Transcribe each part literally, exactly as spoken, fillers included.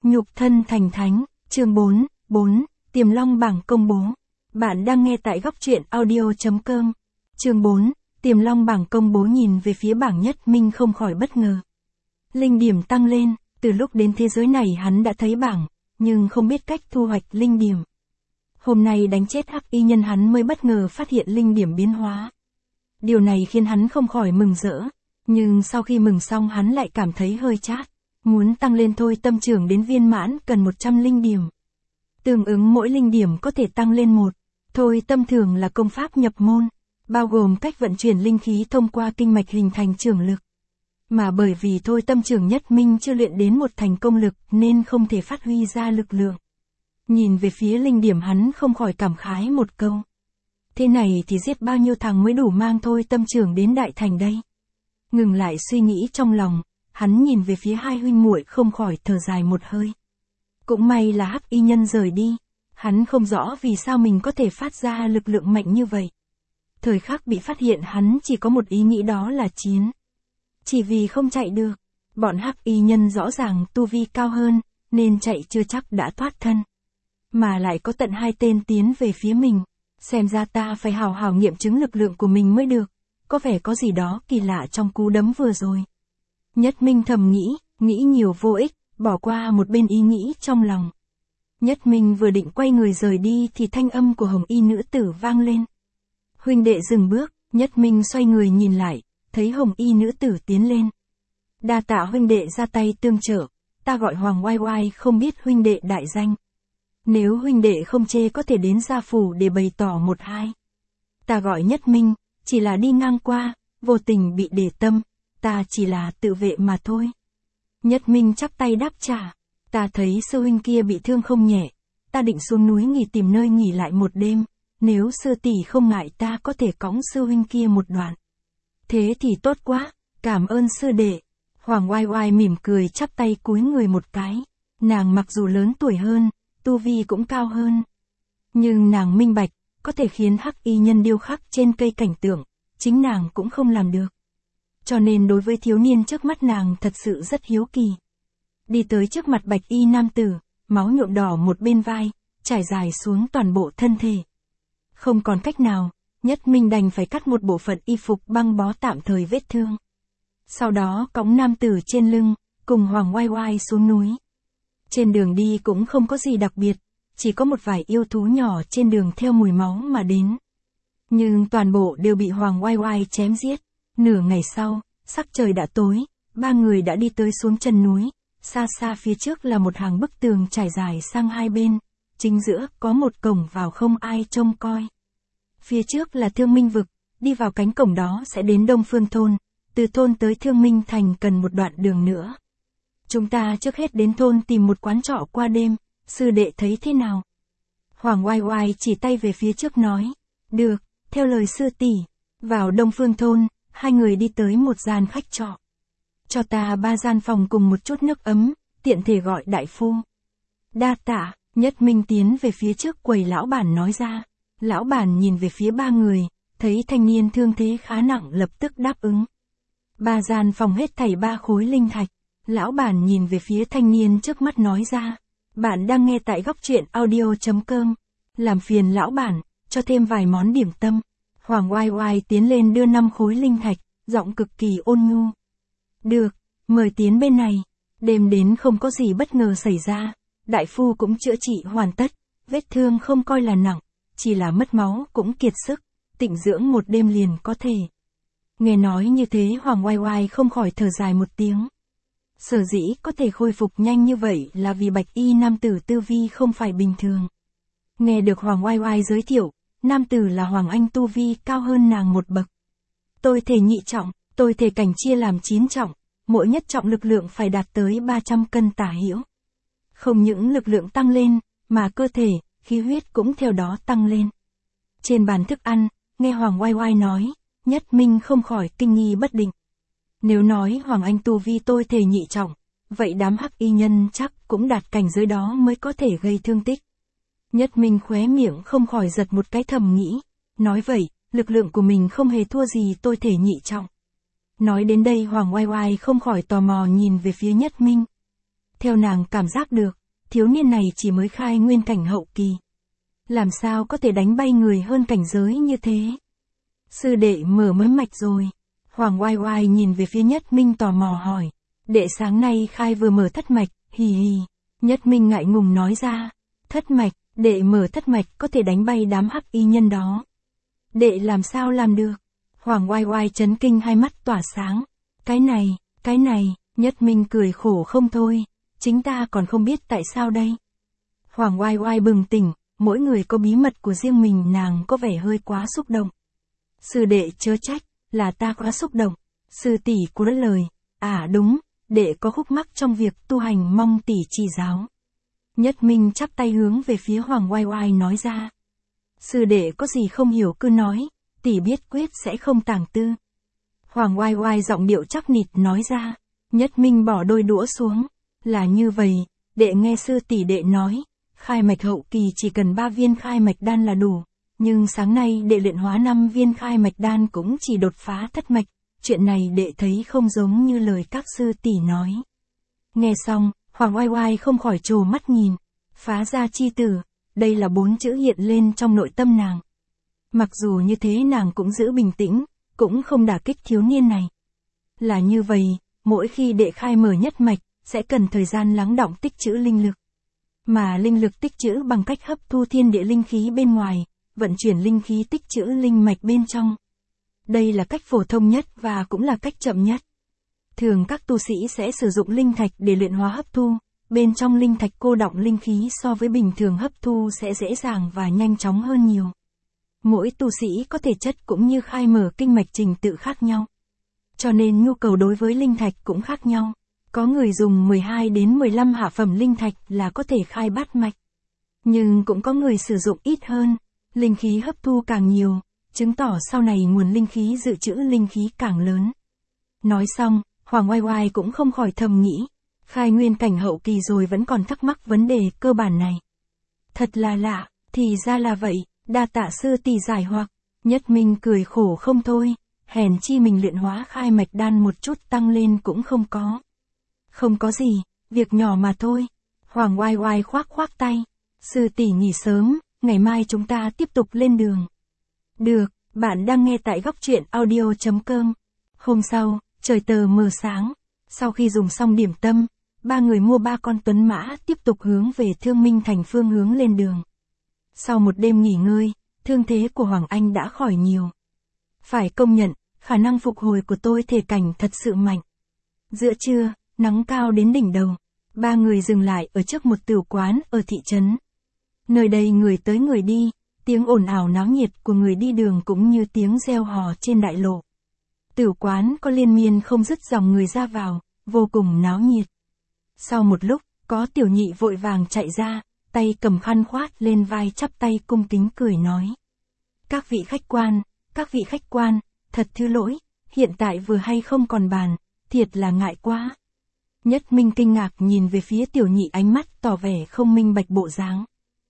Nhục thân thành thánh, chương bốn, bốn, Tiềm Long bảng công bố. Bạn đang nghe tại góc truyện audio chấm com. Chương bốn, Tiềm Long bảng công bố. Nhìn về phía bảng Nhất Minh không khỏi bất ngờ. Linh điểm tăng lên, từ lúc đến thế giới này hắn đã thấy bảng, nhưng không biết cách thu hoạch linh điểm. Hôm nay đánh chết hắc y nhân hắn mới bất ngờ phát hiện linh điểm biến hóa. Điều này khiến hắn không khỏi mừng rỡ, nhưng sau khi mừng xong hắn lại cảm thấy hơi chát. Muốn tăng lên thôi tâm trưởng đến viên mãn cần một trăm linh điểm. Tương ứng mỗi linh điểm có thể tăng lên một. Thôi tâm thường là công pháp nhập môn, bao gồm cách vận chuyển linh khí thông qua kinh mạch hình thành trưởng lực. Mà bởi vì thôi tâm trưởng Nhất Minh chưa luyện đến một thành công lực nên không thể phát huy ra lực lượng. Nhìn về phía linh điểm hắn không khỏi cảm khái một câu. Thế này thì giết bao nhiêu thằng mới đủ mang thôi tâm trưởng đến đại thành đây. Ngừng lại suy nghĩ trong lòng, hắn nhìn về phía hai huynh muội không khỏi thở dài một hơi. Cũng may là hắc y nhân rời đi, hắn không rõ vì sao mình có thể phát ra lực lượng mạnh như vậy. Thời khắc bị phát hiện hắn chỉ có một ý nghĩ đó là chiến. Chỉ vì không chạy được, bọn hắc y nhân rõ ràng tu vi cao hơn, nên chạy chưa chắc đã thoát thân. Mà lại có tận hai tên tiến về phía mình, xem ra ta phải hào hào nghiệm chứng lực lượng của mình mới được, có vẻ có gì đó kỳ lạ trong cú đấm vừa rồi. Nhất Minh thầm nghĩ, nghĩ nhiều vô ích, bỏ qua một bên ý nghĩ trong lòng. Nhất Minh vừa định quay người rời đi thì thanh âm của hồng y nữ tử vang lên. Huynh đệ dừng bước, Nhất Minh xoay người nhìn lại, thấy hồng y nữ tử tiến lên. Đa tạ huynh đệ ra tay tương trợ, ta gọi Hoàng Oai Oai không biết huynh đệ đại danh. Nếu huynh đệ không chê có thể đến gia phủ để bày tỏ một hai. Ta gọi Nhất Minh, chỉ là đi ngang qua, vô tình bị để tâm. Ta chỉ là tự vệ mà thôi. Nhất Minh chắp tay đáp trả. Ta thấy sư huynh kia bị thương không nhẹ. Ta định xuống núi nghỉ tìm nơi nghỉ lại một đêm. Nếu sư tỷ không ngại ta có thể cõng sư huynh kia một đoạn. Thế thì tốt quá, cảm ơn sư đệ. Hoàng Oai Oai mỉm cười chắp tay cúi người một cái. Nàng mặc dù lớn tuổi hơn, tu vi cũng cao hơn. Nhưng nàng minh bạch, có thể khiến hắc y nhân điêu khắc trên cây cảnh tượng, chính nàng cũng không làm được. Cho nên đối với thiếu niên trước mắt nàng thật sự rất hiếu kỳ. Đi tới trước mặt bạch y nam tử, máu nhuộm đỏ một bên vai, trải dài xuống toàn bộ thân thể. Không còn cách nào, Nhất Minh đành phải cắt một bộ phận y phục băng bó tạm thời vết thương. Sau đó cõng nam tử trên lưng, cùng Hoàng Oai Oai xuống núi. Trên đường đi cũng không có gì đặc biệt, chỉ có một vài yêu thú nhỏ trên đường theo mùi máu mà đến. Nhưng toàn bộ đều bị Hoàng Oai Oai chém giết. Nửa ngày sau, sắc trời đã tối, ba người đã đi tới xuống chân núi, xa xa phía trước là một hàng bức tường trải dài sang hai bên, chính giữa có một cổng vào không ai trông coi. Phía trước là Thương Minh vực, đi vào cánh cổng đó sẽ đến Đông Phương thôn, từ thôn tới Thương Minh thành cần một đoạn đường nữa. Chúng ta trước hết đến thôn tìm một quán trọ qua đêm, sư đệ thấy thế nào? Hoàng Oai Oai chỉ tay về phía trước nói, được, theo lời sư tỷ. Vào Đông Phương thôn, hai người đi tới một gian khách trọ. Cho ta ba gian phòng cùng một chút nước ấm, tiện thể gọi đại phu. Đa tạ, Nhất Minh tiến về phía trước quầy lão bản nói ra. Lão bản nhìn về phía ba người, thấy thanh niên thương thế khá nặng lập tức đáp ứng. Ba gian phòng hết thảy ba khối linh thạch. Lão bản nhìn về phía thanh niên trước mắt nói ra. Bạn đang nghe tại góc truyện audio chấm com. Làm phiền lão bản, cho thêm vài món điểm tâm. Hoàng Oai Oai tiến lên đưa năm khối linh thạch, giọng cực kỳ ôn nhu. Được, mời tiến bên này. Đêm đến không có gì bất ngờ xảy ra, đại phu cũng chữa trị hoàn tất, vết thương không coi là nặng, chỉ là mất máu cũng kiệt sức, tịnh dưỡng một đêm liền có thể. Nghe nói như thế Hoàng Oai Oai không khỏi thở dài một tiếng. Sở dĩ có thể khôi phục nhanh như vậy là vì bạch y nam tử tư vi không phải bình thường. Nghe được Hoàng Oai Oai giới thiệu, nam tử là Hoàng Anh tu vi cao hơn nàng một bậc. Tôi thể nhị trọng, tôi thể cảnh chia làm chín trọng, mỗi nhất trọng lực lượng phải đạt tới ba trăm cân tả hữu. Không những lực lượng tăng lên, mà cơ thể, khí huyết cũng theo đó tăng lên. Trên bàn thức ăn, nghe Hoàng Oai Oai nói, Nhất Minh không khỏi kinh nghi bất định. Nếu nói Hoàng Anh tu vi tôi thể nhị trọng, vậy đám hắc y nhân chắc cũng đạt cảnh giới đó mới có thể gây thương tích. Nhất Minh khóe miệng không khỏi giật một cái thầm nghĩ, nói vậy, lực lượng của mình không hề thua gì tôi thể nhị trọng. Nói đến đây Hoàng Oai Oai không khỏi tò mò nhìn về phía Nhất Minh. Theo nàng cảm giác được, thiếu niên này chỉ mới khai nguyên cảnh hậu kỳ. Làm sao có thể đánh bay người hơn cảnh giới như thế? Sư đệ mở mới mạch rồi. Hoàng Oai Oai nhìn về phía Nhất Minh tò mò hỏi. Đệ sáng nay khai vừa mở thất mạch, hì hì. Nhất Minh ngại ngùng nói ra. Thất mạch, đệ mở thất mạch có thể đánh bay đám hắc y nhân đó. Đệ làm sao làm được? Hoàng Oai Oai chấn kinh hai mắt tỏa sáng. Cái này, cái này, Nhất Minh cười khổ không thôi. Chính ta còn không biết tại sao đây. Hoàng Oai Oai bừng tỉnh, mỗi người có bí mật của riêng mình, nàng có vẻ hơi quá xúc động. Sư đệ chớ trách, là ta quá xúc động. Sư tỷ cúi lời, à đúng, đệ có khúc mắc trong việc tu hành, mong tỷ chỉ giáo. Nhất Minh chắp tay hướng về phía Hoàng Oai Oai nói ra. Sư đệ có gì không hiểu cứ nói, tỷ biết quyết sẽ không tàng tư. Hoàng Oai Oai giọng điệu chắc nịch nói ra. Nhất Minh bỏ đôi đũa xuống. Là như vậy, đệ nghe sư tỷ đệ nói, khai mạch hậu kỳ chỉ cần ba viên khai mạch đan là đủ. Nhưng sáng nay đệ luyện hóa năm viên khai mạch đan cũng chỉ đột phá thất mạch. Chuyện này đệ thấy không giống như lời các sư tỷ nói. Nghe xong, Hoàng Oai Oai không khỏi trồ mắt nhìn. Phá ra chi tử, đây là bốn chữ hiện lên trong nội tâm nàng. Mặc dù như thế nàng cũng giữ bình tĩnh, cũng không đả kích thiếu niên này. Là như vậy, mỗi khi đệ khai mở nhất mạch, sẽ cần thời gian lắng đọng tích trữ linh lực. Mà linh lực tích trữ bằng cách hấp thu thiên địa linh khí bên ngoài, vận chuyển linh khí tích trữ linh mạch bên trong. Đây là cách phổ thông nhất và cũng là cách chậm nhất. Thường các tu sĩ sẽ sử dụng linh thạch để luyện hóa hấp thu, bên trong linh thạch cô đọng linh khí so với bình thường hấp thu sẽ dễ dàng và nhanh chóng hơn nhiều. Mỗi tu sĩ có thể chất cũng như khai mở kinh mạch trình tự khác nhau. Cho nên nhu cầu đối với linh thạch cũng khác nhau. Có người dùng mười hai đến mười lăm hạ phẩm linh thạch là có thể khai bát mạch. Nhưng cũng có người sử dụng ít hơn, linh khí hấp thu càng nhiều, chứng tỏ sau này nguồn linh khí dự trữ linh khí càng lớn. Nói xong, Hoàng Oai Oai cũng không khỏi thầm nghĩ, khai nguyên cảnh hậu kỳ rồi vẫn còn thắc mắc vấn đề cơ bản này. Thật là lạ, thì ra là vậy, đa tạ sư tỷ giải hoặc. Nhất Minh cười khổ không thôi, hèn chi mình luyện hóa khai mạch đan một chút tăng lên cũng không có. Không có gì, việc nhỏ mà thôi. Hoàng Oai Oai khoác khoác tay. Sư tỷ nghỉ sớm, ngày mai chúng ta tiếp tục lên đường. Được, bạn đang nghe tại góc truyện audio chấm com. Hôm sau, trời tờ mờ sáng. Sau khi dùng xong điểm tâm, ba người mua ba con tuấn mã tiếp tục hướng về Thương Minh Thành phương hướng lên đường. Sau một đêm nghỉ ngơi, thương thế của Hoàng Anh đã khỏi nhiều. Phải công nhận, khả năng phục hồi của tôi thể cảnh thật sự mạnh. Giữa trưa, nắng cao đến đỉnh đầu, ba người dừng lại ở trước một tửu quán ở thị trấn. Nơi đây người tới người đi, tiếng ồn ào náo nhiệt của người đi đường cũng như tiếng reo hò trên đại lộ. Tửu quán có liên miên không dứt dòng người ra vào, vô cùng náo nhiệt. Sau một lúc, có tiểu nhị vội vàng chạy ra, tay cầm khăn khoát lên vai chắp tay cung kính cười nói. Các vị khách quan, các vị khách quan, thật thứ lỗi, hiện tại vừa hay không còn bàn, thiệt là ngại quá. Nhất Minh kinh ngạc nhìn về phía tiểu nhị, ánh mắt tỏ vẻ không minh bạch bộ dáng.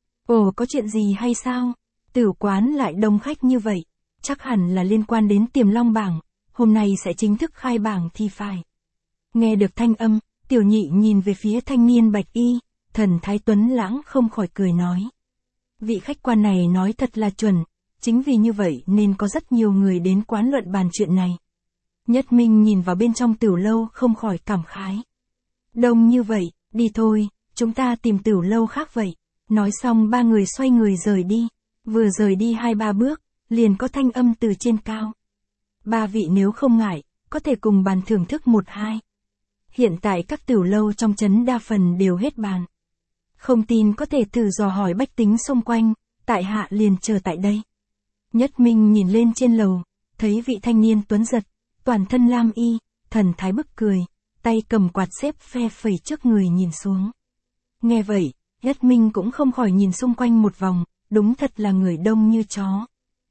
Ồ, có chuyện gì hay sao? Tửu quán lại đông khách như vậy, chắc hẳn là liên quan đến Tiềm Long bảng, hôm nay sẽ chính thức khai bảng thì phải. Nghe được thanh âm, tiểu nhị nhìn về phía thanh niên bạch y, thần thái tuấn lãng không khỏi cười nói. Vị khách quan này nói thật là chuẩn, chính vì như vậy nên có rất nhiều người đến quán luận bàn chuyện này. Nhất Minh nhìn vào bên trong tửu lâu không khỏi cảm khái. Đông như vậy, đi thôi, chúng ta tìm tửu lâu khác vậy. Nói xong ba người xoay người rời đi, vừa rời đi hai ba bước, liền có thanh âm từ trên cao. Ba vị nếu không ngại, có thể cùng bàn thưởng thức một hai. Hiện tại các tửu lâu trong trấn đa phần đều hết bàn. Không tin có thể thử dò hỏi bách tính xung quanh, tại hạ liền chờ tại đây. Nhất Minh nhìn lên trên lầu, thấy vị thanh niên tuấn giật, toàn thân lam y, thần thái bức cười, tay cầm quạt xếp phe phẩy trước người nhìn xuống. Nghe vậy, Nhất Minh cũng không khỏi nhìn xung quanh một vòng, đúng thật là người đông như chó.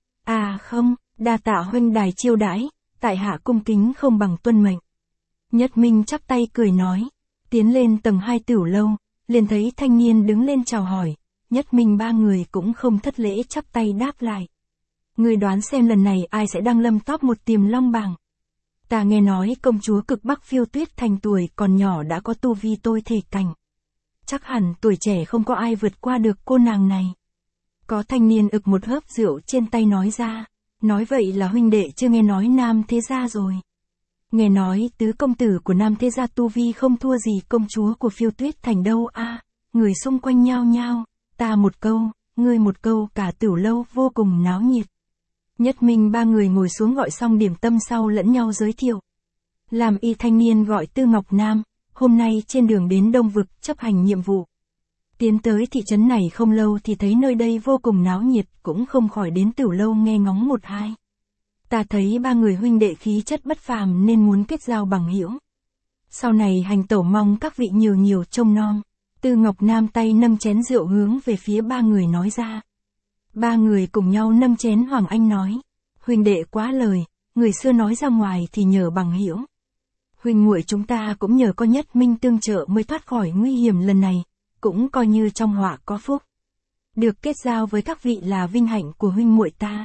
À không, đa tạ huynh đài chiêu đãi, tại hạ cung kính không bằng tuân mệnh. Nhất Minh chắp tay cười nói, tiến lên tầng hai tửu lâu, liền thấy thanh niên đứng lên chào hỏi, Nhất Minh ba người cũng không thất lễ chắp tay đáp lại. Người đoán xem lần này ai sẽ đăng lâm top một Tiềm Long bảng. Ta nghe nói công chúa cực Bắc Phiêu Tuyết Thành tuổi còn nhỏ đã có tu vi tôi thể cảnh. Chắc hẳn tuổi trẻ không có ai vượt qua được cô nàng này. Có thanh niên ực một hớp rượu trên tay nói ra. Nói vậy là huynh đệ chưa nghe nói Nam Thế Gia rồi. Nghe nói tứ công tử của Nam Thế Gia tu vi không thua gì công chúa của Phiêu Tuyết Thành đâu a. À, người xung quanh nhao nhao, ta một câu, ngươi một câu, cả tửu lâu vô cùng náo nhiệt. Nhất Minh ba người ngồi xuống gọi xong điểm tâm sau lẫn nhau giới thiệu. Làm y thanh niên gọi Tư Ngọc Nam, hôm nay trên đường đến Đông Vực chấp hành nhiệm vụ. Tiến tới thị trấn này không lâu thì thấy nơi đây vô cùng náo nhiệt, cũng không khỏi đến tửu lâu nghe ngóng một hai. Ta thấy ba người huynh đệ khí chất bất phàm nên muốn kết giao bằng hữu. Sau này hành tẩu mong các vị nhiều nhiều trông nom. Tư Ngọc Nam tay nâng chén rượu hướng về phía ba người nói ra. Ba người cùng nhau nâng chén. Hoàng Anh nói, huynh đệ quá lời, người xưa nói ra ngoài thì nhờ bằng hữu. Huynh muội chúng ta cũng nhờ có Nhất Minh tương trợ mới thoát khỏi nguy hiểm lần này, cũng coi như trong họa có phúc. Được kết giao với các vị là vinh hạnh của huynh muội ta.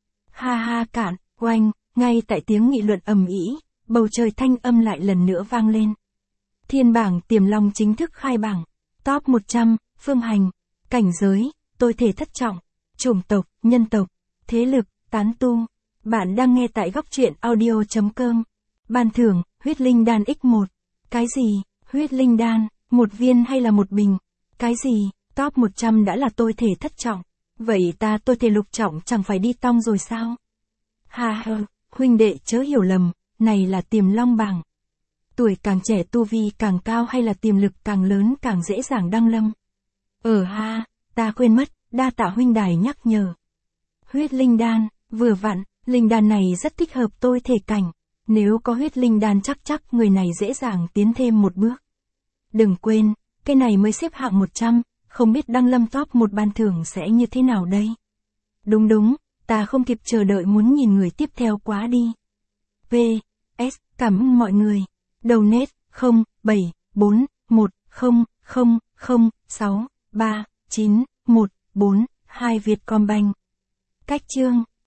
Ha ha cạn, oanh, ngay tại tiếng nghị luận ầm ĩ, bầu trời thanh âm lại lần nữa vang lên. Thiên bảng Tiềm Long chính thức khai bảng. Top một trăm, phương hành, cảnh giới, tôi thể thất trọng, chủng tộc, nhân tộc, thế lực, tán tu. Bạn đang nghe tại góc truyện audio chấm com. Ban thưởng, huyết linh đan nhân một. Cái gì, huyết linh đan, một viên hay là một bình? Cái gì, top một trăm đã là tôi thể thất trọng. Vậy ta tôi thể lục trọng chẳng phải đi tong rồi sao? Ha ha, huynh đệ chớ hiểu lầm, này là Tiềm Long bảng. Tuổi càng trẻ tu vi càng cao hay là tiềm lực càng lớn càng dễ dàng đăng lâm? Ờ ha, ta quên mất, đa tạ huynh đài nhắc nhở. Huyết linh đan, vừa vặn, linh đan này rất thích hợp tôi thể cảnh. Nếu có huyết linh đan chắc chắc người này dễ dàng tiến thêm một bước. Đừng quên, cái này mới xếp hạng một trăm, không biết đăng lâm top một ban thưởng sẽ như thế nào đây? Đúng đúng, ta không kịp chờ đợi muốn nhìn người tiếp theo quá đi. pê ét, cảm ơn mọi người. Donate, không, bảy, bốn, một, không, không, không, sáu, ba, chín, một, bốn, hai Vietcombank. Cách chương,